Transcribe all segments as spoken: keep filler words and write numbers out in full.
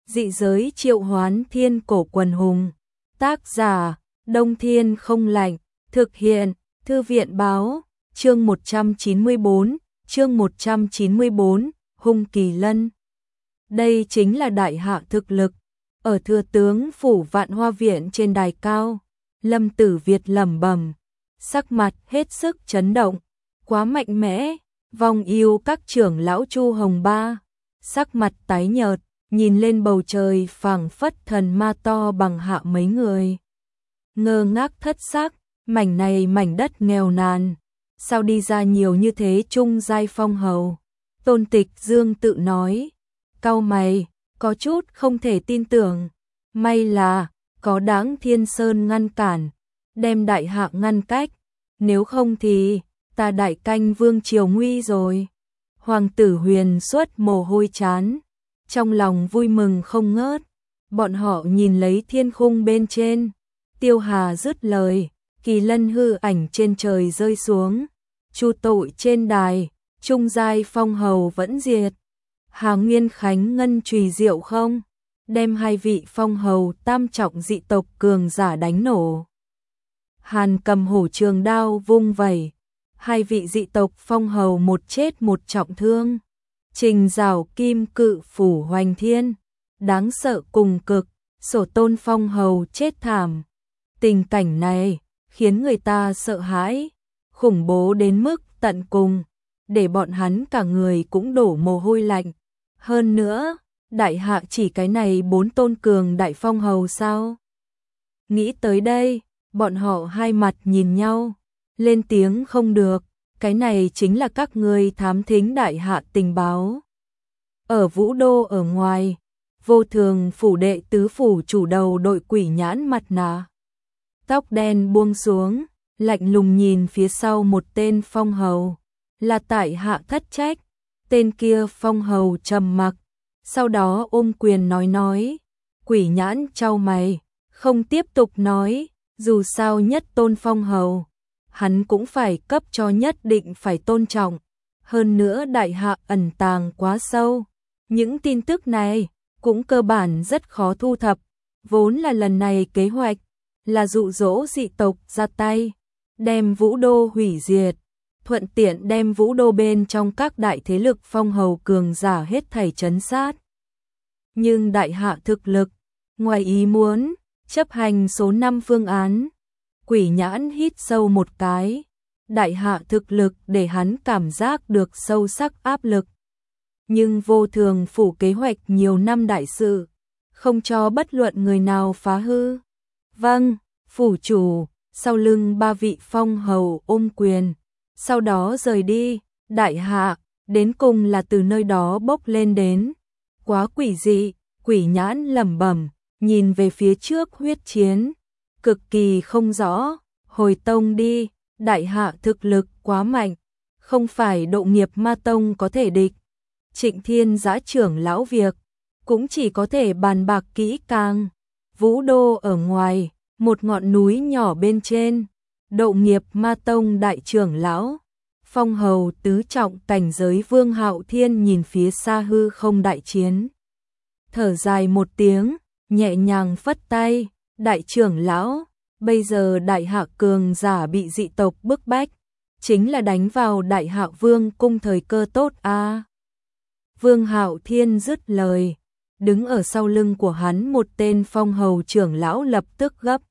Dị giới triệu hoán thiên cổ quần hùng. Tác giả, Đông Thiên không lạnh. Thực hiện, Thư viện báo. Chương một trăm chín mươi tư, chương một trăm chín mươi tư, Hung Kỳ Lân. Đây chính là đại hạ thực lực. Ở thừa tướng phủ Vạn Hoa viện trên đài cao, Lâm Tử Việt lẩm bẩm, sắc mặt hết sức chấn động, quá mạnh mẽ. Vong yêu các trưởng lão Chu Hồng Ba, sắc mặt tái nhợt, nhìn lên bầu trời phảng phất thần ma to bằng hạ mấy người. Ngơ ngác thất sắc, mảnh này mảnh đất nghèo nàn, sao đi ra nhiều như thế trung giai phong hầu. Tôn Tịch Dương tự nói, cau mày, có chút không thể tin tưởng. May là có Đáng Thiên Sơn ngăn cản, đem đại hạ ngăn cách, nếu không thì ta đại canh vương triều nguy rồi. Hoàng tử Huyền xuất mồ hôi chán, trong lòng vui mừng không ngớt. Bọn họ nhìn lấy thiên khung bên trên, Tiêu Hà dứt lời, Kỳ Lân hư ảnh trên trời rơi xuống, chu tội trên đài, trung giai phong hầu vẫn diệt. Hà Nguyên Khánh ngân chùy diệu không, đem hai vị phong hầu tam trọng dị tộc cường giả đánh nổ. Hàn cầm hổ trường đao vung vẩy, hai vị dị tộc phong hầu một chết một trọng thương. Trình Giảo kim cự phủ hoành thiên, đáng sợ cùng cực, Sổ Tôn phong hầu chết thảm. Tình cảnh này khiến người ta sợ hãi, khủng bố đến mức tận cùng, để bọn hắn cả người cũng đổ mồ hôi lạnh. Hơn nữa, đại hạ chỉ cái này bốn tôn cường đại phong hầu sao? Nghĩ tới đây, bọn họ hai mặt nhìn nhau, lên tiếng không được, cái này chính là các ngươi thám thính đại hạ tình báo. Ở Vũ Đô ở ngoài, Vô Thường phủ đệ tứ phủ chủ đầu đội Quỷ Nhãn mặt nạ, tóc đen buông xuống, lạnh lùng nhìn phía sau một tên phong hầu, là tại hạ thất trách. Tên kia phong hầu trầm mặc, sau đó ôm quyền nói nói. Quỷ Nhãn chau mày, không tiếp tục nói, dù sao nhất tôn phong hầu, hắn cũng phải cấp cho nhất định phải tôn trọng. Hơn nữa đại hạ ẩn tàng quá sâu, những tin tức này cũng cơ bản rất khó thu thập. Vốn là lần này kế hoạch là dụ dỗ dị tộc ra tay, đem Vũ Đô hủy diệt, thuận tiện đem Vũ Đô bên trong các đại thế lực phong hầu cường giả hết thảy trấn sát. Nhưng đại hạ thực lực, ngoài ý muốn, chấp hành số năm phương án. Quỷ Nhãn hít sâu một cái, đại hạ thực lực để hắn cảm giác được sâu sắc áp lực. Nhưng Vô Thường phủ kế hoạch nhiều năm đại sự, không cho bất luận người nào phá hư. Vâng, phủ chủ, sau lưng ba vị phong hầu ôm quyền, sau đó rời đi. Đại hạ, đến cùng là từ nơi đó bốc lên đến. Quá quỷ dị, Quỷ Nhãn lẩm bẩm, nhìn về phía trước huyết chiến, cực kỳ không rõ. Hồi tông đi, đại hạ thực lực quá mạnh, không phải Độ Nghiệp Ma tông có thể địch. Trịnh Thiên Giã trưởng lão việc, cũng chỉ có thể bàn bạc kỹ càng. Vũ Đô ở ngoài, một ngọn núi nhỏ bên trên, Độ Nghiệp Ma tông đại trưởng lão, phong hầu tứ trọng cảnh giới Vương Hạo Thiên nhìn phía xa hư không đại chiến, thở dài một tiếng, nhẹ nhàng phất tay. Đại trưởng lão, bây giờ đại hạ cường giả bị dị tộc bức bách, chính là đánh vào đại hạ vương cung thời cơ tốt a. À. Vương Hạo Thiên dứt lời, đứng ở sau lưng của hắn một tên phong hầu trưởng lão lập tức gấp.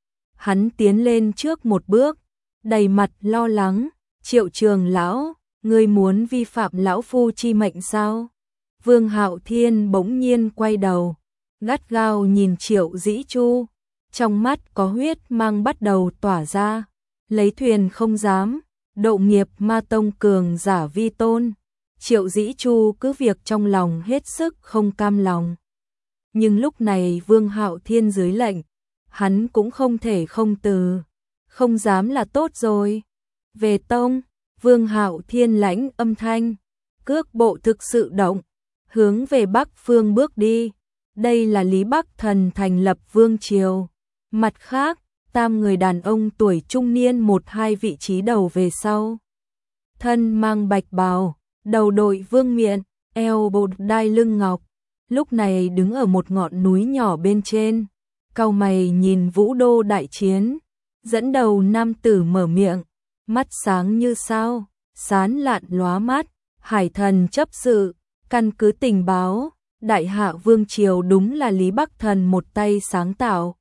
Hắn tiến lên trước một bước, đầy mặt lo lắng. Triệu trường lão, ngươi muốn vi phạm lão phu chi mệnh sao? Vương Hạo Thiên bỗng nhiên quay đầu, gắt gao nhìn Triệu Dĩ Chu, trong mắt có huyết mang bắt đầu tỏa ra. Lấy thuyền không dám, Độ Nghiệp Ma tông cường giả vi tôn. Triệu Dĩ Chu cứ việc trong lòng hết sức không cam lòng. Nhưng lúc này Vương Hạo Thiên dưới lệnh, hắn cũng không thể không từ. Không dám là tốt rồi. Về tông, Vương Hạo Thiên lãnh âm thanh, cước bộ thực sự động, hướng về Bắc phương bước đi. Đây là Lý Bắc Thần thành lập vương triều. Mặt khác, tam người đàn ông tuổi trung niên một hai vị trí đầu về sau. Thân mang bạch bào, đầu đội vương miện, eo bột đai lưng ngọc, lúc này đứng ở một ngọn núi nhỏ bên trên, cau mày nhìn Vũ Đô đại chiến. Dẫn đầu nam tử mở miệng, mắt sáng như sao, sán lạn lóa mắt, Hải Thần chấp sự, căn cứ tình báo, Đại Hạ Vương Triều đúng là Lý Bắc Thần một tay sáng tạo.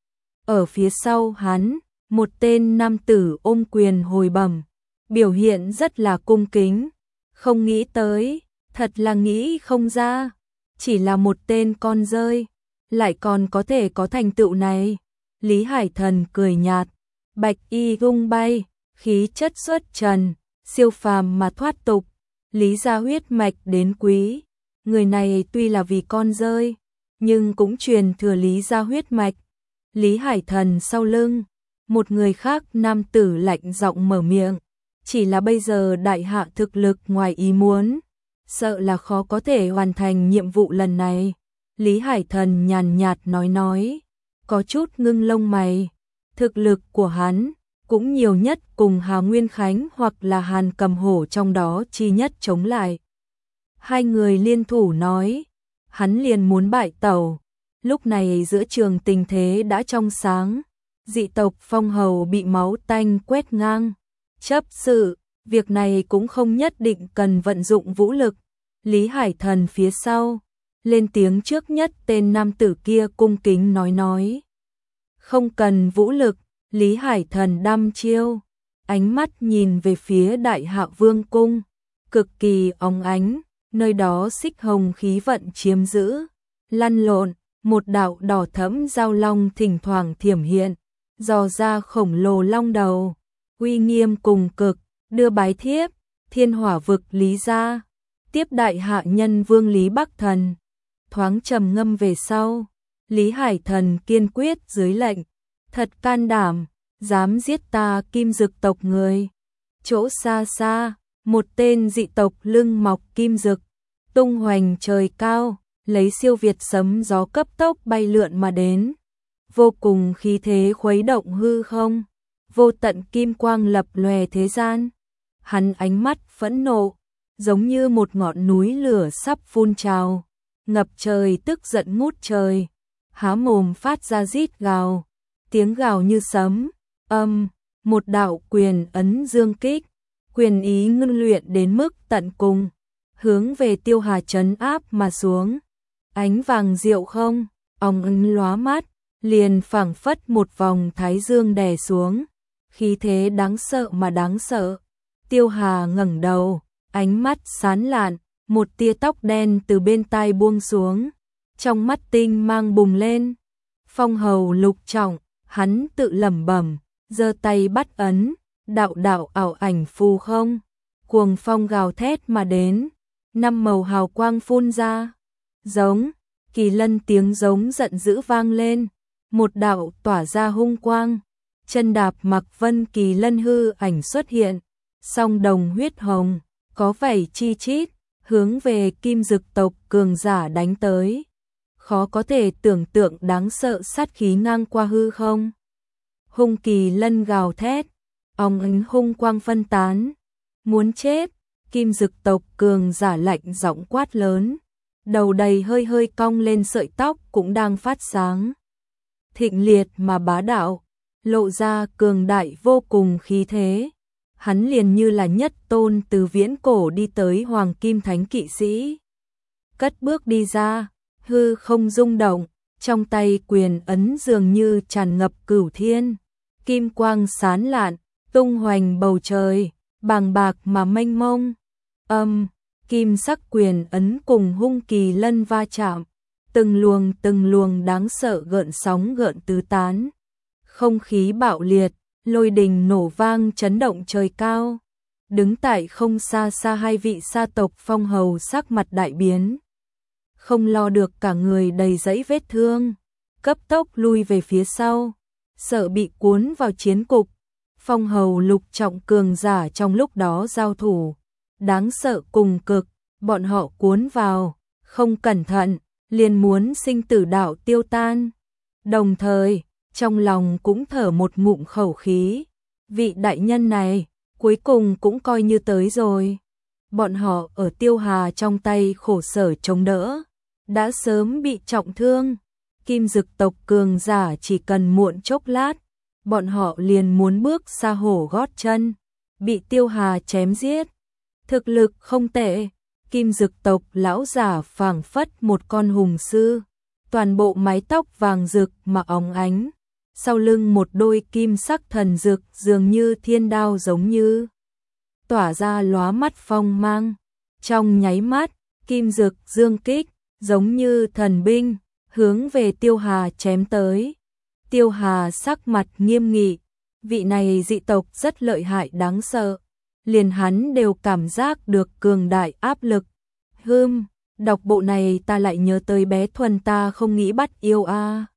Ở phía sau hắn, một tên nam tử ôm quyền hồi bẩm, biểu hiện rất là cung kính, không nghĩ tới, thật là nghĩ không ra, chỉ là một tên con rơi, lại còn có thể có thành tựu này. Lý Hải Thần cười nhạt, bạch y tung bay, khí chất xuất trần, siêu phàm mà thoát tục, Lý gia huyết mạch đến quý. Người này tuy là vì con rơi, nhưng cũng truyền thừa Lý gia huyết mạch. Lý Hải Thần sau lưng, một người khác nam tử lạnh giọng mở miệng, chỉ là bây giờ Đại Hạ thực lực ngoài ý muốn, sợ là khó có thể hoàn thành nhiệm vụ lần này. Lý Hải Thần nhàn nhạt nói nói, có chút ngưng lông mày, thực lực của hắn cũng nhiều nhất cùng Hà Nguyên Khánh hoặc là Hàn Cầm Hổ trong đó chi nhất chống lại. Hai người liên thủ nói, hắn liền muốn bại tẩu. Lúc này giữa trường tình thế đã trong sáng, dị tộc Phong Hầu bị máu tanh quét ngang. Chấp sự, việc này cũng không nhất định cần vận dụng vũ lực. Lý Hải Thần phía sau, lên tiếng trước nhất tên nam tử kia cung kính nói nói. Không cần vũ lực, Lý Hải Thần đăm chiêu, ánh mắt nhìn về phía Đại Hạ Vương cung, cực kỳ óng ánh, nơi đó xích hồng khí vận chiếm giữ, lăn lộn, một đạo đỏ thẫm giao long thỉnh thoảng thiểm hiện, dò ra khổng lồ long đầu, uy nghiêm cùng cực, đưa bái thiếp, thiên hỏa vực Lý gia, tiếp Đại Hạ nhân vương Lý Bắc Thần. Thoáng trầm ngâm về sau, Lý Hải Thần kiên quyết dưới lệnh, thật can đảm, dám giết ta Kim Dực tộc người. Chỗ xa xa, một tên dị tộc lưng mọc kim dực, tung hoành trời cao, lấy siêu việt sấm gió cấp tốc bay lượn mà đến, vô cùng khí thế khuấy động hư không, vô tận kim quang lập lòe thế gian. Hắn ánh mắt phẫn nộ, giống như một ngọn núi lửa sắp phun trào, ngập trời tức giận ngút trời, há mồm phát ra rít gào, tiếng gào như sấm, âm, một đạo quyền ấn dương kích, quyền ý ngưng luyện đến mức tận cùng, hướng về Tiêu Hà trấn áp mà xuống. Ánh vàng diệu không, óng ánh lóa mắt, liền phảng phất một vòng thái dương đè xuống, khí thế đáng sợ mà đáng sợ. Tiêu Hà ngẩng đầu, ánh mắt sáng lạn, một tia tóc đen từ bên tai buông xuống, trong mắt tinh mang bùng lên. Phong Hầu lục trọng, hắn tự lẩm bẩm, giơ tay bắt ấn, đạo đạo ảo ảnh phù không, cuồng phong gào thét mà đến, năm màu hào quang phun ra, giống, kỳ lân tiếng giống giận dữ vang lên, một đạo tỏa ra hung quang, chân đạp mặc vân kỳ lân hư ảnh xuất hiện, song đồng huyết hồng, có vảy chi chít, hướng về Kim Dực tộc cường giả đánh tới. Khó có thể tưởng tượng đáng sợ sát khí ngang qua hư không. Hung kỳ lân gào thét, óng ánh hung quang phân tán, muốn chết. Kim Dực tộc cường giả lạnh giọng quát lớn, đầu đầy hơi hơi cong lên sợi tóc cũng đang phát sáng. Thịnh liệt mà bá đạo, lộ ra cường đại vô cùng khí thế. Hắn liền như là nhất tôn từ viễn cổ đi tới hoàng kim thánh kỵ sĩ. Cất bước đi ra, hư không rung động, trong tay quyền ấn dường như tràn ngập cửu thiên. Kim quang sán lạn, tung hoành bầu trời, bàng bạc mà mênh mông. Âm, kim sắc quyền ấn cùng hung kỳ lân va chạm, từng luồng từng luồng đáng sợ gợn sóng gợn tứ tán. Không khí bạo liệt, lôi đình nổ vang chấn động trời cao. Đứng tại không xa xa hai vị sa tộc Phong Hầu sắc mặt đại biến. Không lo được cả người đầy dẫy vết thương, cấp tốc lui về phía sau, sợ bị cuốn vào chiến cục. Phong Hầu lục trọng cường giả trong lúc đó giao thủ, đáng sợ cùng cực, bọn họ cuốn vào, không cẩn thận, liền muốn sinh tử đạo tiêu tan. Đồng thời, trong lòng cũng thở một ngụm khẩu khí, vị đại nhân này, cuối cùng cũng coi như tới rồi. Bọn họ ở Tiêu Hà trong tay khổ sở chống đỡ, đã sớm bị trọng thương. Kim Dực tộc cường giả chỉ cần muộn chốc lát, bọn họ liền muốn bước xa hổ gót chân, bị Tiêu Hà chém giết. Thực lực không tệ, Kim Dực tộc lão giả phảng phất một con hùng sư, toàn bộ mái tóc vàng rực mà óng ánh, sau lưng một đôi kim sắc thần dực dường như thiên đao giống như tỏa ra lóa mắt phong mang. Trong nháy mắt, kim dực dương kích, giống như thần binh, hướng về Tiêu Hà chém tới. Tiêu Hà sắc mặt nghiêm nghị, vị này dị tộc rất lợi hại đáng sợ, liền hắn đều cảm giác được cường đại áp lực. Hừm, đọc bộ này ta lại nhớ tới bé Thuần ta không nghĩ bắt yêu a.